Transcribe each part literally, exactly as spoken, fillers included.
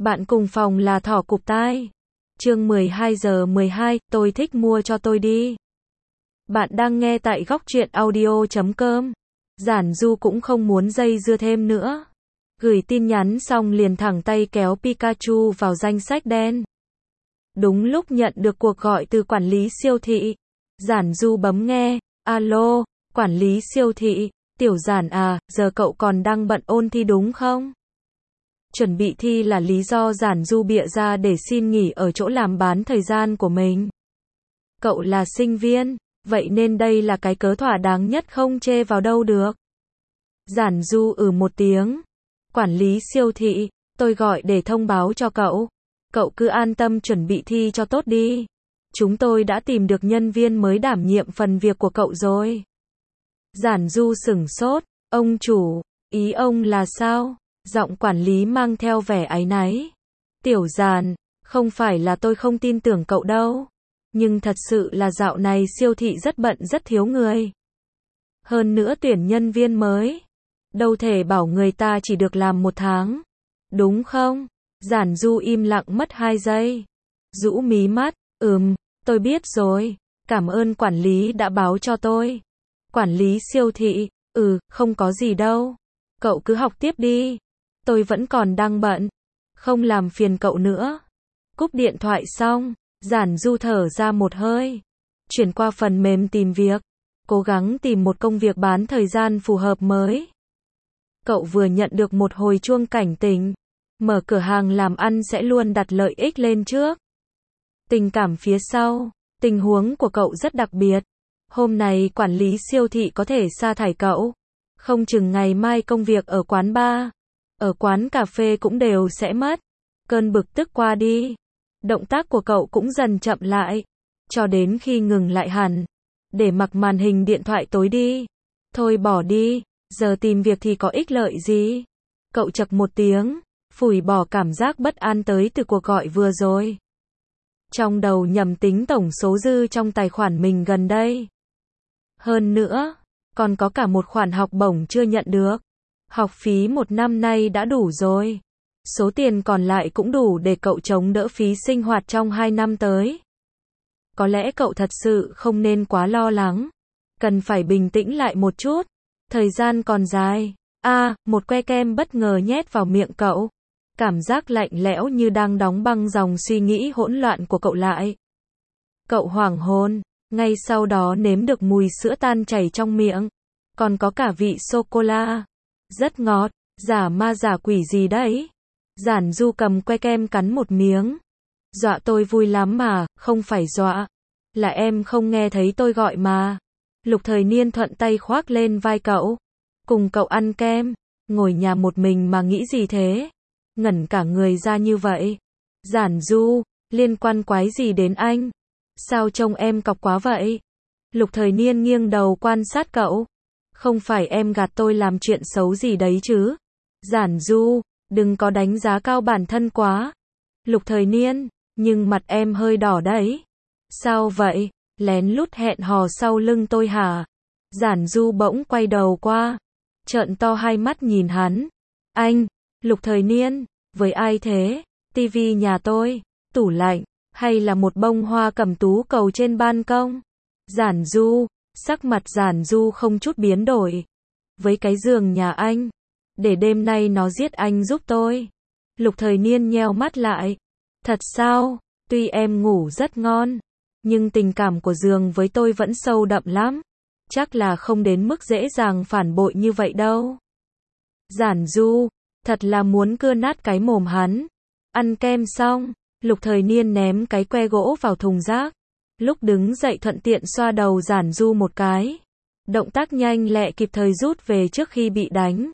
Bạn cùng phòng là thỏ cụp tai. Chương mười hai giờ mười hai, tôi thích mua cho tôi đi. Bạn đang nghe tại góc truyện audio chấm com. Giản Du cũng không muốn dây dưa thêm nữa. Gửi tin nhắn xong liền thẳng tay kéo Pikachu vào danh sách đen. Đúng lúc nhận được cuộc gọi từ quản lý siêu thị. Giản Du bấm nghe. Alo, quản lý siêu thị, Tiểu Giản à, giờ cậu còn đang bận ôn thi đúng không? Chuẩn bị thi là lý do Giản Du bịa ra để xin nghỉ ở chỗ làm bán thời gian của mình. Cậu là sinh viên, vậy nên đây là cái cớ thỏa đáng nhất, không chê vào đâu được. Giản Du ừ một tiếng. Quản lý siêu thị, tôi gọi để thông báo cho cậu. Cậu cứ an tâm chuẩn bị thi cho tốt đi. Chúng tôi đã tìm được nhân viên mới đảm nhiệm phần việc của cậu rồi. Giản Du sửng sốt. Ông chủ, ý ông là sao? Giọng quản lý mang theo vẻ áy náy. Tiểu Giản, không phải là tôi không tin tưởng cậu đâu. Nhưng thật sự là dạo này siêu thị rất bận, rất thiếu người. Hơn nữa tuyển nhân viên mới. Đâu thể bảo người ta chỉ được làm một tháng. Đúng không? Giản Du im lặng mất hai giây. Rũ mí mắt. Ừm, tôi biết rồi. Cảm ơn quản lý đã báo cho tôi. Quản lý siêu thị. Ừ, không có gì đâu. Cậu cứ học tiếp đi. Tôi vẫn còn đang bận. Không làm phiền cậu nữa. Cúp điện thoại xong, Giản Du thở ra một hơi. Chuyển qua phần mềm tìm việc. Cố gắng tìm một công việc bán thời gian phù hợp mới. Cậu vừa nhận được một hồi chuông cảnh tỉnh. Mở cửa hàng làm ăn sẽ luôn đặt lợi ích lên trước. Tình cảm phía sau. Tình huống của cậu rất đặc biệt. Hôm nay quản lý siêu thị có thể sa thải cậu. Không chừng ngày mai công việc ở quán bar, ở quán cà phê cũng đều sẽ mất. Cơn bực tức qua đi. Động tác của cậu cũng dần chậm lại. Cho đến khi ngừng lại hẳn. Để mặc màn hình điện thoại tối đi. Thôi bỏ đi. Giờ tìm việc thì có ích lợi gì? Cậu chậc một tiếng. Phủi bỏ cảm giác bất an tới từ cuộc gọi vừa rồi. Trong đầu nhầm tính tổng số dư trong tài khoản mình gần đây. Hơn nữa, còn có cả một khoản học bổng chưa nhận được. Học phí một năm nay đã đủ rồi. Số tiền còn lại cũng đủ để cậu chống đỡ phí sinh hoạt trong hai năm tới. Có lẽ cậu thật sự không nên quá lo lắng. Cần phải bình tĩnh lại một chút. Thời gian còn dài. A, à, một que kem bất ngờ nhét vào miệng cậu. Cảm giác lạnh lẽo như đang đóng băng dòng suy nghĩ hỗn loạn của cậu lại. Cậu hoảng hồn. Ngay sau đó nếm được mùi sữa tan chảy trong miệng. Còn có cả vị sô-cô-la. Rất ngọt. Giả ma giả quỷ gì đấy? Giản Du cầm que kem cắn một miếng. Dọa tôi vui lắm mà, không phải dọa. Là em không nghe thấy tôi gọi mà. Lục Thời Niên thuận tay khoác lên vai cậu. Cùng cậu ăn kem. Ngồi nhà một mình mà nghĩ gì thế? Ngẩn cả người ra như vậy. Giản Du, liên quan quái gì đến anh? Sao trông em cọc quá vậy? Lục Thời Niên nghiêng đầu quan sát cậu. Không phải em gạt tôi làm chuyện xấu gì đấy chứ? Giản Du, đừng có đánh giá cao bản thân quá. Lục Thời Niên, nhưng mặt em hơi đỏ đấy. Sao vậy? Lén lút hẹn hò sau lưng tôi hả? Giản Du bỗng quay đầu qua. Trợn to hai mắt nhìn hắn. Anh, Lục Thời Niên, với ai thế? Tivi nhà tôi, tủ lạnh, hay là một bông hoa cẩm tú cầu trên ban công? Giản Du, sắc mặt Giản Du không chút biến đổi. Với cái giường nhà anh, để đêm nay nó giết anh giúp tôi. Lục Thời Niên nheo mắt lại. Thật sao? Tuy em ngủ rất ngon, nhưng tình cảm của giường với tôi vẫn sâu đậm lắm. Chắc là không đến mức dễ dàng phản bội như vậy đâu. Giản Du, thật là muốn cưa nát cái mồm hắn. Ăn kem xong, Lục Thời Niên ném cái que gỗ vào thùng rác. Lúc đứng dậy thuận tiện xoa đầu Giản Du một cái. Động tác nhanh lẹ kịp thời rút về trước khi bị đánh.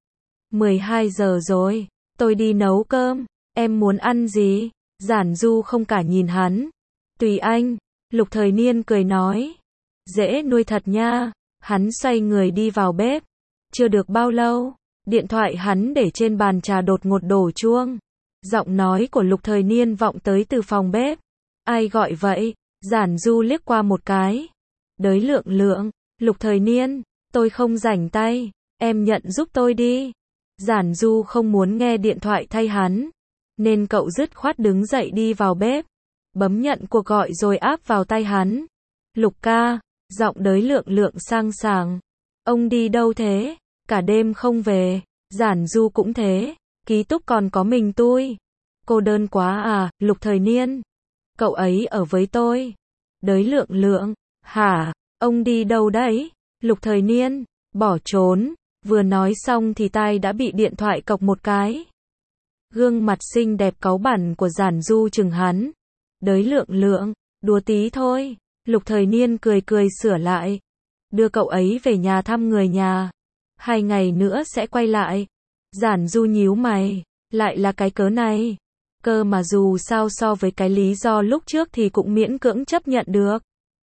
mười hai giờ rồi, tôi đi nấu cơm. Em muốn ăn gì? Giản Du không cả nhìn hắn. Tùy anh. Lục Thời Niên cười nói. Dễ nuôi thật nha. Hắn xoay người đi vào bếp. Chưa được bao lâu, điện thoại hắn để trên bàn trà đột ngột đổ chuông. Giọng nói của Lục Thời Niên vọng tới từ phòng bếp. Ai gọi vậy? Giản Du liếc qua một cái. Đới Lượng Lượng. Lục Thời Niên, tôi không rảnh tay. Em nhận giúp tôi đi. Giản Du không muốn nghe điện thoại thay hắn. nên cậu dứt khoát đứng dậy đi vào bếp, bấm nhận cuộc gọi rồi áp vào tay hắn. Lục ca, giọng Đới Lượng Lượng sang sảng. Ông đi đâu thế? Cả đêm không về. Giản Du cũng thế, ký túc còn có mình tôi. Cô đơn quá à, Lục Thời Niên. Cậu ấy ở với tôi. Đới Lượng Lượng, hả, ông đi đâu đấy? Lục Thời Niên, bỏ trốn. Vừa nói xong thì tai đã bị điện thoại cộc một cái. Gương mặt xinh đẹp cáu bẳn của Giản Du chừng hắn. Đới Lượng Lượng, đùa tí thôi. Lục Thời Niên cười cười sửa lại. Đưa cậu ấy về nhà thăm người nhà. Hai ngày nữa sẽ quay lại. Giản Du nhíu mày. Lại là cái cớ này. Cơ mà dù sao so với cái lý do lúc trước thì cũng miễn cưỡng chấp nhận được.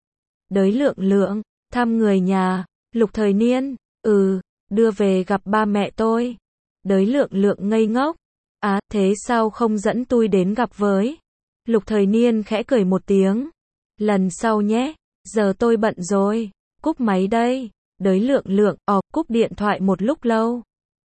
Đới Lượng Lượng, thăm người nhà. Lục Thời Niên, ừ, đưa về gặp ba mẹ tôi. Đới Lượng Lượng ngây ngốc. À, thế sao không dẫn tôi đến gặp với? Lục Thời Niên khẽ cười một tiếng. Lần sau nhé, giờ tôi bận rồi. Cúp máy đây. Đới Lượng Lượng, ọc, cúp điện thoại một lúc lâu.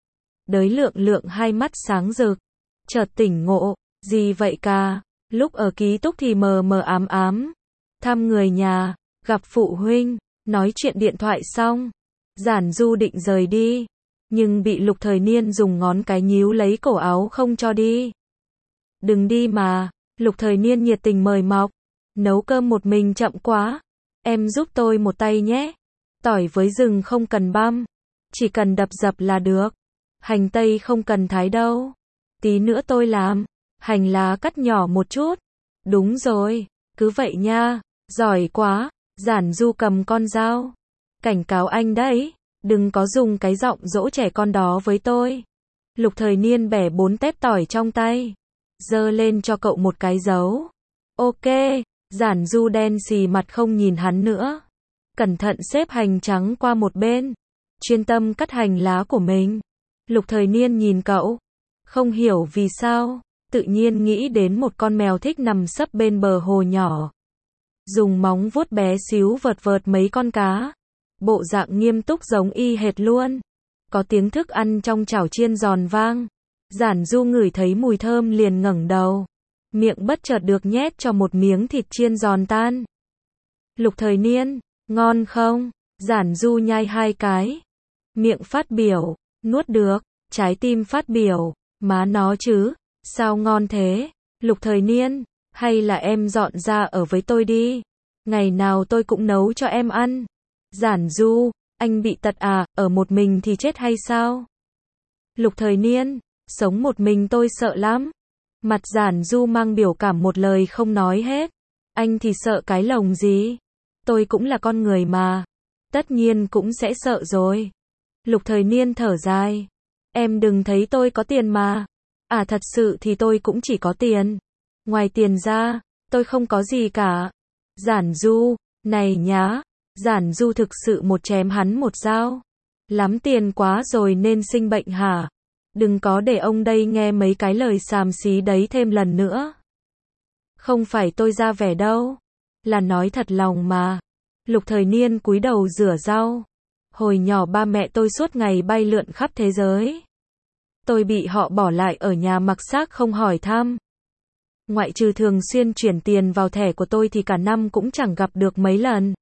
Đới Lượng Lượng hai mắt sáng rực. Chợt tỉnh ngộ, gì vậy ca? Lúc ở ký túc thì mờ mờ ám ám. Thăm người nhà, gặp phụ huynh, nói chuyện điện thoại xong. Giản Du định rời đi. Nhưng bị Lục Thời Niên dùng ngón cái nhíu lấy cổ áo không cho đi. Đừng đi mà. Lục Thời Niên nhiệt tình mời mọc. Nấu cơm một mình chậm quá. Em giúp tôi một tay nhé. Tỏi với rừng không cần băm. Chỉ cần đập dập là được. Hành tây không cần thái đâu. Tí nữa tôi làm. Hành lá cắt nhỏ một chút. Đúng rồi. Cứ vậy nha. Giỏi quá. Giản Du cầm con dao. Cảnh cáo anh đấy. Đừng có dùng cái giọng dỗ trẻ con đó với tôi. Lục Thời Niên bẻ bốn tép tỏi trong tay. Giơ lên cho cậu một cái dấu. Ok. Giản Du đen xì mặt không nhìn hắn nữa. Cẩn thận xếp hành trắng qua một bên. Chuyên tâm cắt hành lá của mình. Lục Thời Niên nhìn cậu. Không hiểu vì sao. Tự nhiên nghĩ đến một con mèo thích nằm sấp bên bờ hồ nhỏ. Dùng móng vuốt bé xíu vợt vợt mấy con cá. Bộ dạng nghiêm túc giống y hệt luôn. Có tiếng thức ăn trong chảo chiên giòn vang. Giản Du ngửi thấy mùi thơm liền ngẩng đầu. Miệng bất chợt được nhét cho một miếng thịt chiên giòn tan. Lục Thời Niên, ngon không? Giản Du nhai hai cái. Miệng phát biểu, nuốt được, trái tim phát biểu, má nó chứ, sao ngon thế? Lục Thời Niên, hay là em dọn ra ở với tôi đi. Ngày nào tôi cũng nấu cho em ăn. Giản Du, anh bị tật à, ở một mình thì chết hay sao? Lục Thời Niên, sống một mình tôi sợ lắm. Mặt Giản Du mang biểu cảm một lời không nói hết. Anh thì sợ cái lồng gì? Tôi cũng là con người mà. Tất nhiên cũng sẽ sợ rồi. Lục Thời Niên thở dài. Em đừng thấy tôi có tiền mà. À thật sự thì tôi cũng chỉ có tiền. Ngoài tiền ra, tôi không có gì cả. Giản Du, này nhá. Giản Du thực sự một chém hắn một dao. Lắm tiền quá rồi nên sinh bệnh hả? Đừng có để ông đây nghe mấy cái lời xàm xí đấy thêm lần nữa. Không phải tôi ra vẻ đâu. Là nói thật lòng mà. Lục Thời Niên cúi đầu rửa rau. Hồi nhỏ ba mẹ tôi suốt ngày bay lượn khắp thế giới. Tôi bị họ bỏ lại ở nhà mặc xác không hỏi thăm. Ngoại trừ thường xuyên chuyển tiền vào thẻ của tôi thì cả năm cũng chẳng gặp được mấy lần.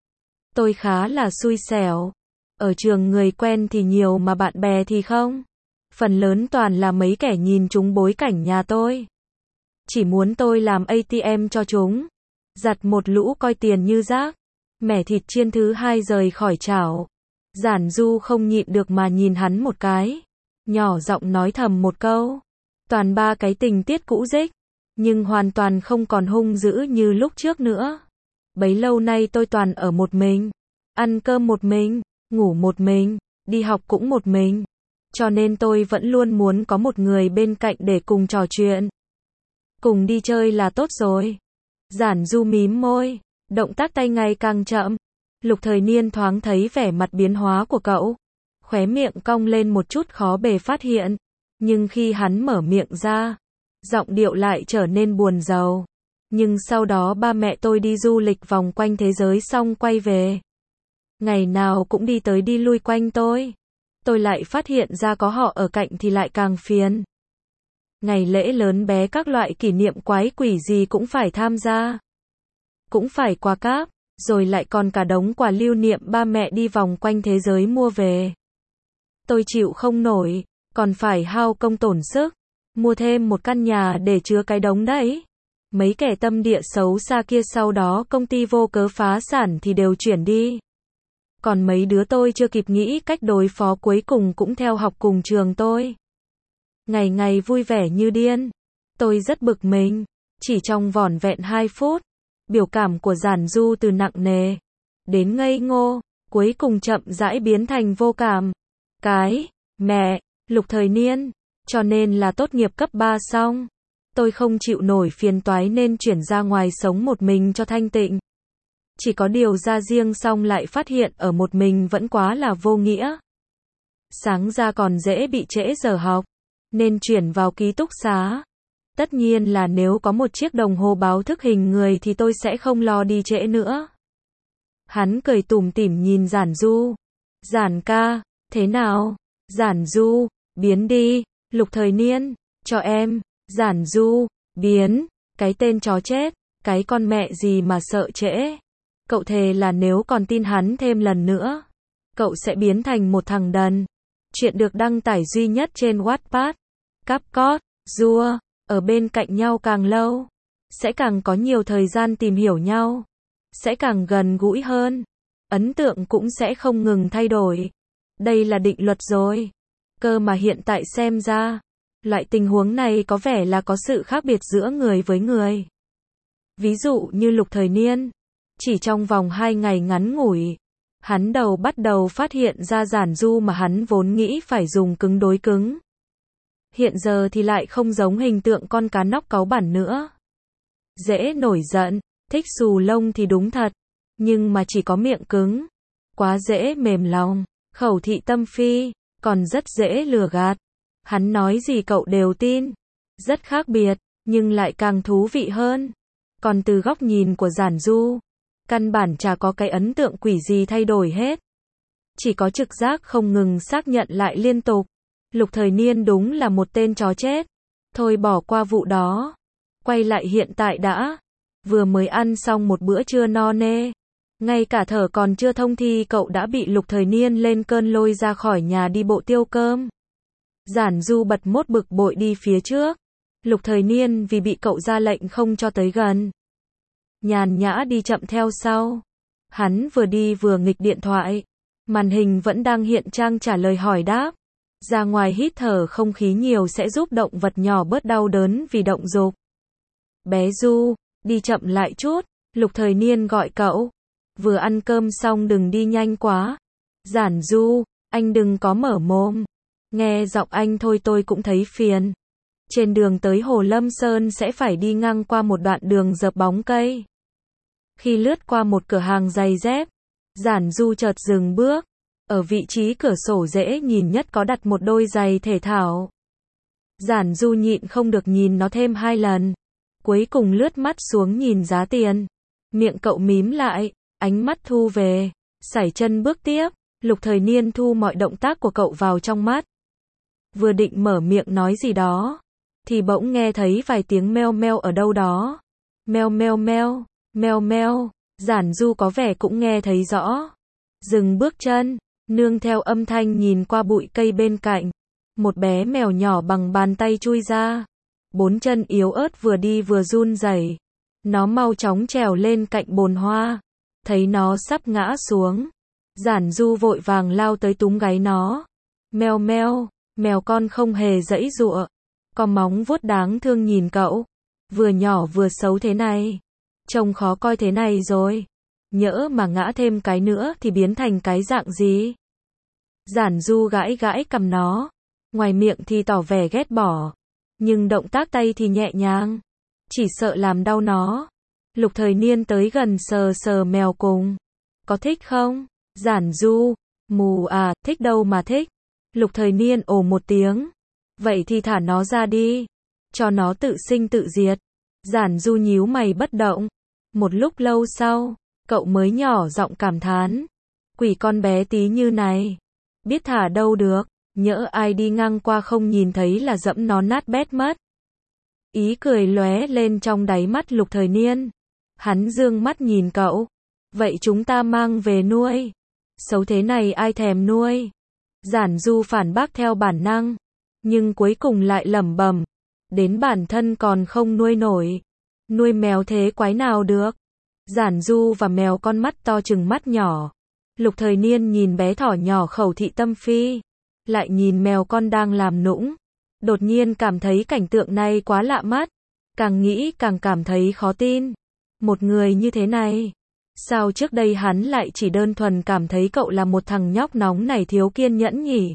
Tôi khá là xui xẻo. Ở trường người quen thì nhiều mà bạn bè thì không. Phần lớn toàn là mấy kẻ nhìn trúng bối cảnh nhà tôi. Chỉ muốn tôi làm a tê em cho chúng. Giặt một lũ coi tiền như rác. Mẻ thịt chiên thứ hai rời khỏi chảo. Giản Du không nhịn được mà nhìn hắn một cái. Nhỏ giọng nói thầm một câu. Toàn ba cái tình tiết cũ rích. Nhưng hoàn toàn không còn hung dữ như lúc trước nữa. Bấy lâu nay tôi toàn ở một mình. Ăn cơm một mình. Ngủ một mình. Đi học cũng một mình. Cho nên tôi vẫn luôn muốn có một người bên cạnh để cùng trò chuyện. Cùng đi chơi là tốt rồi. Giản Du mím môi. Động tác tay ngày càng chậm. Lục Thời Niên thoáng thấy vẻ mặt biến hóa của cậu. Khóe miệng cong lên một chút khó bề phát hiện. Nhưng khi hắn mở miệng ra, giọng điệu lại trở nên buồn rầu. Nhưng sau đó ba mẹ tôi đi du lịch vòng quanh thế giới xong quay về. Ngày nào cũng đi tới đi lui quanh tôi. Tôi lại phát hiện ra có họ ở cạnh thì lại càng phiền. Ngày lễ lớn bé các loại kỷ niệm quái quỷ gì cũng phải tham gia. Cũng phải qua cáp, rồi lại còn cả đống quà lưu niệm ba mẹ đi vòng quanh thế giới mua về. Tôi chịu không nổi, còn phải hao công tổn sức, mua thêm một căn nhà để chứa cái đống đấy. Mấy kẻ tâm địa xấu xa kia sau đó công ty vô cớ phá sản thì đều chuyển đi. Còn mấy đứa tôi chưa kịp nghĩ cách đối phó cuối cùng cũng theo học cùng trường tôi. Ngày ngày vui vẻ như điên. Tôi rất bực mình. Chỉ trong vỏn vẹn hai phút, biểu cảm của Giản Du từ nặng nề đến ngây ngô, cuối cùng chậm rãi biến thành vô cảm. Cái, mẹ, Lục Thời Niên, cho nên là tốt nghiệp cấp ba xong. Tôi không chịu nổi phiền toái nên chuyển ra ngoài sống một mình cho thanh tịnh. Chỉ có điều ra riêng xong lại phát hiện ở một mình vẫn quá là vô nghĩa. Sáng ra còn dễ bị trễ giờ học, nên chuyển vào ký túc xá. Tất nhiên là nếu có một chiếc đồng hồ báo thức hình người thì tôi sẽ không lo đi trễ nữa. Hắn cười tủm tỉm nhìn Giản Du. Giản ca, thế nào? Giản Du, biến đi, Lục Thời Niên, cho em. Giản Du, biến, cái tên chó chết, cái con mẹ gì mà sợ trễ. Cậu thề là nếu còn tin hắn thêm lần nữa, cậu sẽ biến thành một thằng đần. Chuyện được đăng tải duy nhất trên Wattpad. Capcot, Dua, ở bên cạnh nhau càng lâu, sẽ càng có nhiều thời gian tìm hiểu nhau, sẽ càng gần gũi hơn. Ấn tượng cũng sẽ không ngừng thay đổi. Đây là định luật rồi. Cơ mà hiện tại xem ra, loại tình huống này có vẻ là có sự khác biệt giữa người với người. Ví dụ như Lục Thời Niên, chỉ trong vòng hai ngày ngắn ngủi, hắn đầu bắt đầu phát hiện ra Giản Du mà hắn vốn nghĩ phải dùng cứng đối cứng. Hiện giờ thì lại không giống hình tượng con cá nóc cáu bẳn nữa. Dễ nổi giận, thích xù lông thì đúng thật, nhưng mà chỉ có miệng cứng, quá dễ mềm lòng, khẩu thị tâm phi, còn rất dễ lừa gạt. Hắn nói gì cậu đều tin. Rất khác biệt, nhưng lại càng thú vị hơn. Còn từ góc nhìn của Giản Du, căn bản chả có cái ấn tượng quỷ gì thay đổi hết. Chỉ có trực giác không ngừng xác nhận lại liên tục. Lục Thời Niên đúng là một tên chó chết. Thôi bỏ qua vụ đó. Quay lại hiện tại đã. Vừa mới ăn xong một bữa trưa no nê. Ngay cả thở còn chưa thông thì cậu đã bị Lục Thời Niên lên cơn lôi ra khỏi nhà đi bộ tiêu cơm. Giản Du bật mốt bực bội đi phía trước. Lục Thời Niên vì bị cậu ra lệnh không cho tới gần, nhàn nhã đi chậm theo sau. Hắn vừa đi vừa nghịch điện thoại. Màn hình vẫn đang hiện trang trả lời hỏi đáp. Ra ngoài hít thở không khí nhiều sẽ giúp động vật nhỏ bớt đau đớn vì động dục. Bé Du, đi chậm lại chút. Lục Thời Niên gọi cậu. Vừa ăn cơm xong đừng đi nhanh quá. Giản Du, anh đừng có mở mồm. Nghe giọng anh thôi tôi cũng thấy phiền. Trên đường tới Hồ Lâm Sơn sẽ phải đi ngang qua một đoạn đường dợp bóng cây. Khi lướt qua một cửa hàng giày dép, Giản Du chợt dừng bước. Ở vị trí cửa sổ dễ nhìn nhất có đặt một đôi giày thể thao. Giản Du nhịn không được nhìn nó thêm hai lần. Cuối cùng lướt mắt xuống nhìn giá tiền. Miệng cậu mím lại, ánh mắt thu về, sải chân bước tiếp. Lục Thời Niên thu mọi động tác của cậu vào trong mắt. Vừa định mở miệng nói gì đó, thì bỗng nghe thấy vài tiếng meo meo ở đâu đó. Meo meo meo, meo meo. Giản Du có vẻ cũng nghe thấy rõ. Dừng bước chân, nương theo âm thanh nhìn qua bụi cây bên cạnh. Một bé mèo nhỏ bằng bàn tay chui ra. Bốn chân yếu ớt vừa đi vừa run rẩy. Nó mau chóng trèo lên cạnh bồn hoa. Thấy nó sắp ngã xuống, Giản Du vội vàng lao tới túm gáy nó. Meo meo, mèo con không hề giãy giụa, có móng vuốt đáng thương nhìn cậu. Vừa nhỏ vừa xấu thế này, trông khó coi thế này rồi. Nhỡ mà ngã thêm cái nữa thì biến thành cái dạng gì? Giản Du gãi gãi cằm nó, ngoài miệng thì tỏ vẻ ghét bỏ, nhưng động tác tay thì nhẹ nhàng, chỉ sợ làm đau nó. Lục Thời Niên tới gần sờ sờ mèo cùng. Có thích không? Giản Du, mù à, thích đâu mà thích. Lục Thời Niên ồ một tiếng. Vậy thì thả nó ra đi, cho nó tự sinh tự diệt. Giản Du nhíu mày bất động. Một lúc lâu sau, cậu mới nhỏ giọng cảm thán. Quỷ con bé tí như này, biết thả đâu được, nhỡ ai đi ngang qua không nhìn thấy là dẫm nó nát bét mất. Ý cười lóe lên trong đáy mắt Lục Thời Niên. Hắn dương mắt nhìn cậu. Vậy chúng ta mang về nuôi. Xấu thế này ai thèm nuôi. Giản Du phản bác theo bản năng. Nhưng cuối cùng lại lẩm bẩm. Đến bản thân còn không nuôi nổi. Nuôi mèo thế quái nào được. Giản Du và mèo con mắt to chừng mắt nhỏ. Lục Thời Niên nhìn bé thỏ nhỏ khẩu thị tâm phi. Lại nhìn mèo con đang làm nũng. Đột nhiên cảm thấy cảnh tượng này quá lạ mắt. Càng nghĩ càng cảm thấy khó tin. Một người như thế này. Sao trước đây hắn lại chỉ đơn thuần cảm thấy cậu là một thằng nhóc nóng này thiếu kiên nhẫn nhỉ?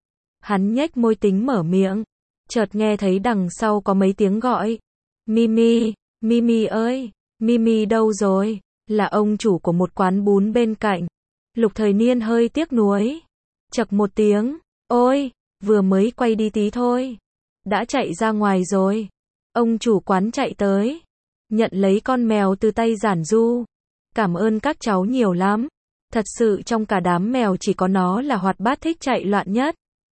Hắn nhếch môi tính mở miệng. Chợt nghe thấy đằng sau có mấy tiếng gọi. Mimi, Mimi ơi, Mimi đâu rồi? Là ông chủ của một quán bún bên cạnh. Lục Thời Niên hơi tiếc nuối. Chậc một tiếng. Ôi, vừa mới quay đi tí thôi. Đã chạy ra ngoài rồi. Ông chủ quán chạy tới. Nhận lấy con mèo từ tay Giản Du. Cảm ơn các cháu nhiều lắm. Thật sự trong cả đám mèo chỉ có nó là hoạt bát thích chạy loạn nhất.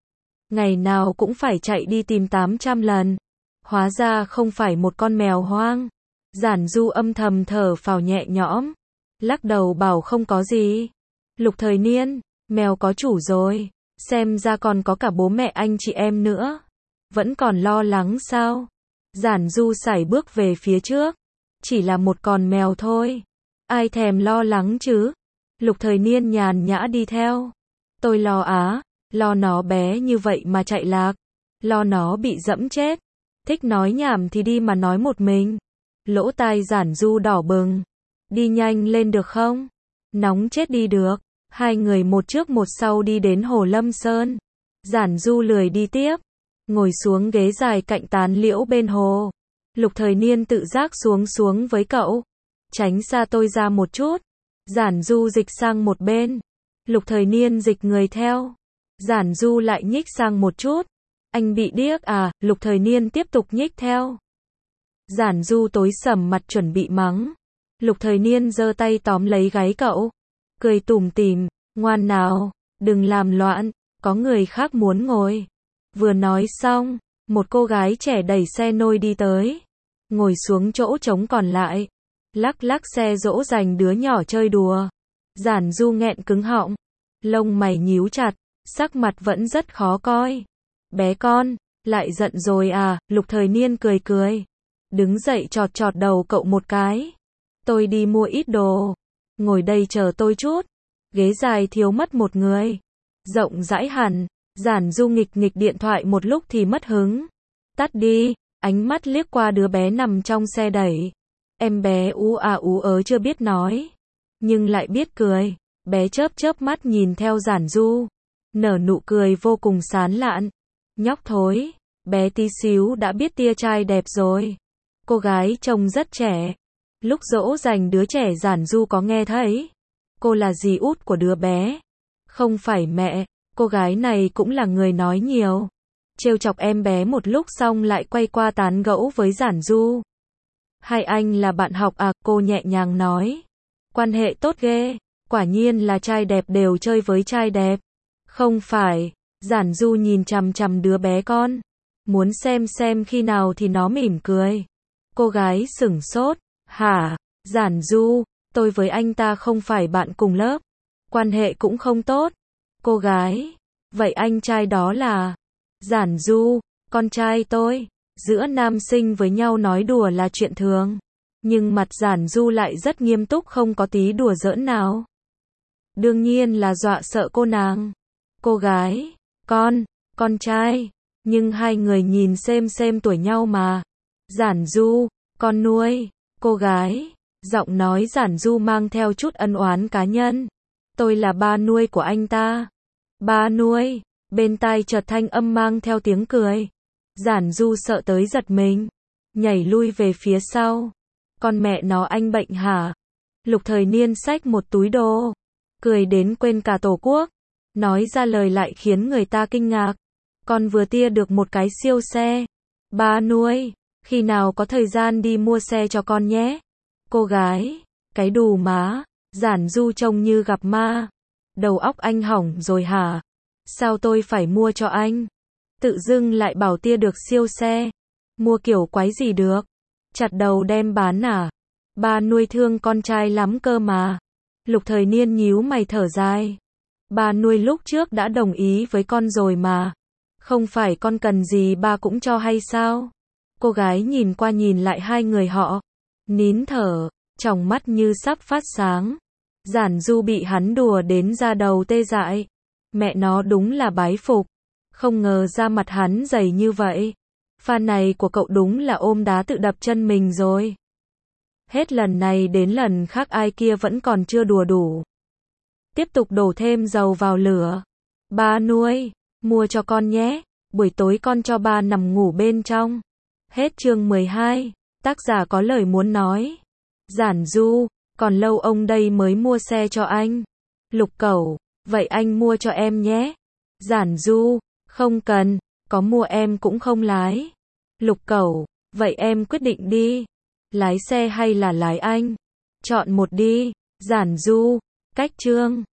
Ngày nào cũng phải chạy đi tìm tám trăm lần. Hóa ra không phải một con mèo hoang. Giản Du âm thầm thở phào nhẹ nhõm. Lắc đầu bảo không có gì. Lục Thời Niên, mèo có chủ rồi. Xem ra còn có cả bố mẹ anh chị em nữa. Vẫn còn lo lắng sao? Giản Du sải bước về phía trước. Chỉ là một con mèo thôi. Ai thèm lo lắng chứ? Lục Thời Niên nhàn nhã đi theo. Tôi lo á, lo nó bé như vậy mà chạy lạc. Lo nó bị dẫm chết. Thích nói nhảm thì đi mà nói một mình. Lỗ tai Giản Du đỏ bừng. Đi nhanh lên được không? Nóng chết đi được. Hai người một trước một sau đi đến Hồ Lâm Sơn. Giản Du lười đi tiếp. Ngồi xuống ghế dài cạnh tán liễu bên hồ. Lục Thời Niên tự giác xuống xuống với cậu. Tránh xa tôi ra một chút. Giản Du dịch sang một bên. Lục Thời Niên dịch người theo. Giản Du lại nhích sang một chút. Anh bị điếc à? Lục Thời Niên tiếp tục nhích theo. Giản Du tối sầm mặt chuẩn bị mắng. Lục Thời Niên giơ tay tóm lấy gáy cậu. Cười tủm tỉm, ngoan nào, đừng làm loạn, có người khác muốn ngồi. Vừa nói xong, một cô gái trẻ đẩy xe nôi đi tới. Ngồi xuống chỗ trống còn lại. Lắc lắc xe dỗ dành đứa nhỏ chơi đùa. Giản Du nghẹn cứng họng. Lông mày nhíu chặt, sắc mặt vẫn rất khó coi. Bé con, lại giận rồi à? Lục Thời Niên cười cười. Đứng dậy chọt chọt đầu cậu một cái. Tôi đi mua ít đồ. Ngồi đây chờ tôi chút. Ghế dài thiếu mất một người. Rộng rãi hẳn. Giản Du nghịch nghịch điện thoại một lúc thì mất hứng. Tắt đi. Ánh mắt liếc qua đứa bé nằm trong xe đẩy. Em bé ú à ú ớ chưa biết nói. Nhưng lại biết cười. Bé chớp chớp mắt nhìn theo Giản Du. Nở nụ cười vô cùng sán lạn. Nhóc thối. Bé tí xíu đã biết tia trai đẹp rồi. Cô gái trông rất trẻ. Lúc dỗ dành đứa trẻ Giản Du có nghe thấy. Cô là dì út của đứa bé. Không phải mẹ. Cô gái này cũng là người nói nhiều. Trêu chọc em bé một lúc xong lại quay qua tán gẫu với Giản Du. Hai anh là bạn học à? Cô nhẹ nhàng nói. Quan hệ tốt ghê. Quả nhiên là trai đẹp đều chơi với trai đẹp. Không phải. Giản Du nhìn chằm chằm đứa bé con. Muốn xem xem khi nào thì nó mỉm cười. Cô gái sửng sốt. Hả? Giản Du, tôi với anh ta không phải bạn cùng lớp. Quan hệ cũng không tốt. Cô gái. Vậy anh trai đó là? Giản Du, con trai tôi. Giữa nam sinh với nhau nói đùa là chuyện thường. Nhưng mặt Giản Du lại rất nghiêm túc không có tí đùa giỡn nào. Đương nhiên là dọa sợ cô nàng. Cô gái. Con. Con trai. Nhưng hai người nhìn xem xem tuổi nhau mà. Giản Du. Con nuôi. Cô gái. Giọng nói Giản Du mang theo chút ân oán cá nhân. Tôi là ba nuôi của anh ta. Ba nuôi. Bên tai chợt thanh âm mang theo tiếng cười. Giản Du sợ tới giật mình. Nhảy lui về phía sau. Con mẹ nó anh bệnh hả? Lục Thời Niên xách một túi đồ. Cười đến quên cả tổ quốc. Nói ra lời lại khiến người ta kinh ngạc. Con vừa tia được một cái siêu xe. Ba nuôi. Khi nào có thời gian đi mua xe cho con nhé. Cô gái. Cái đù má. Giản Du trông như gặp ma. Đầu óc anh hỏng rồi hả? Sao tôi phải mua cho anh? Tự dưng lại bảo tia được siêu xe. Mua kiểu quái gì được? Chặt đầu đem bán à? Ba nuôi thương con trai lắm cơ mà. Lục Thời Niên nhíu mày thở dài. Ba nuôi lúc trước đã đồng ý với con rồi mà. Không phải con cần gì ba cũng cho hay sao? Cô gái nhìn qua nhìn lại hai người họ. Nín thở, tròng mắt như sắp phát sáng. Giản Du bị hắn đùa đến da đầu tê dại. Mẹ nó đúng là bái phục. Không ngờ da mặt hắn dày như vậy. Phan này của cậu đúng là ôm đá tự đập chân mình rồi. Hết lần này đến lần khác ai kia vẫn còn chưa đùa đủ. Tiếp tục đổ thêm dầu vào lửa. Ba nuôi, mua cho con nhé. Buổi tối con cho ba nằm ngủ bên trong. Hết chương mười hai. Tác giả có lời muốn nói. Giản Du, còn lâu ông đây mới mua xe cho anh. Lục Cẩu, vậy anh mua cho em nhé. Giản Du, không cần, có mua em cũng không lái. Lục Cẩu, vậy em quyết định đi. Lái xe hay là lái anh? Chọn một đi. Giản Du, cách chương.